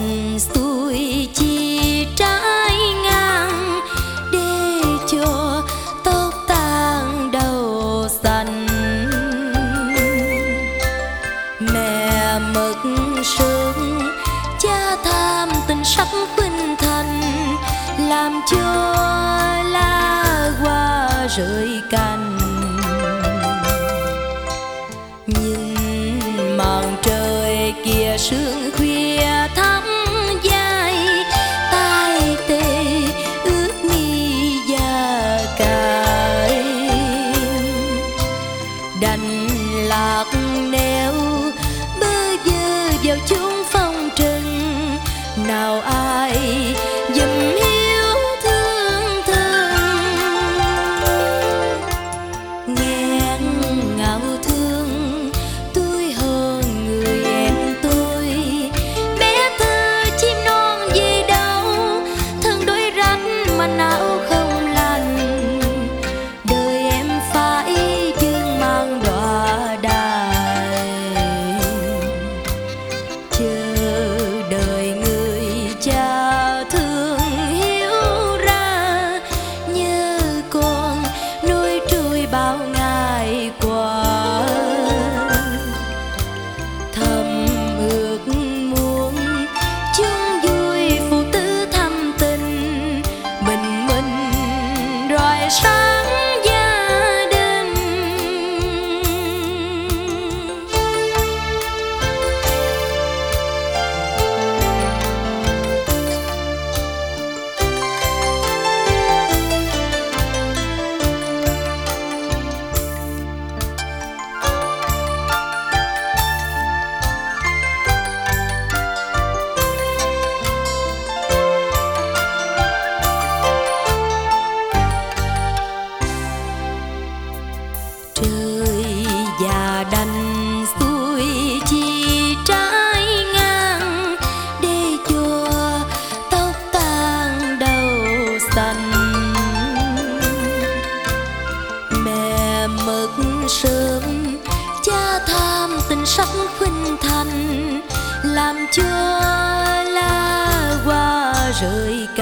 đành xuôi chi trái ngang để cho tóc tang đầu xanh. Mẹ mực sương cha tham tình sắc khuynh thành, làm cho lá hoa rơi cành. Nhìn màn trời kia sương khuya thắm dài, tai tê ướt mi da cài. Đành lạc neo bơ vơ vào chốn phong trần, nào ai dùm hiếu thương thân. Nghẹn ngào thương tôi hơn người em tôi, bé thơ chim non về đâu, thân đôi rách mà não không lành. Đời em phải dương mang đọa đài, chờ đợi người cha thương hiếu ra, nhớ con nuôi trôi bao ngày qua. Thầm ước muốn chung vui phụ tử thăm tình, bình minh rọi sáng gia đình. Trời già đành xuôi chi trái ngang để cho tóc tang đầu xanh. Mẹ mực sớm cha tham tình sắc khuynh thành, làm cho lá hoa rơi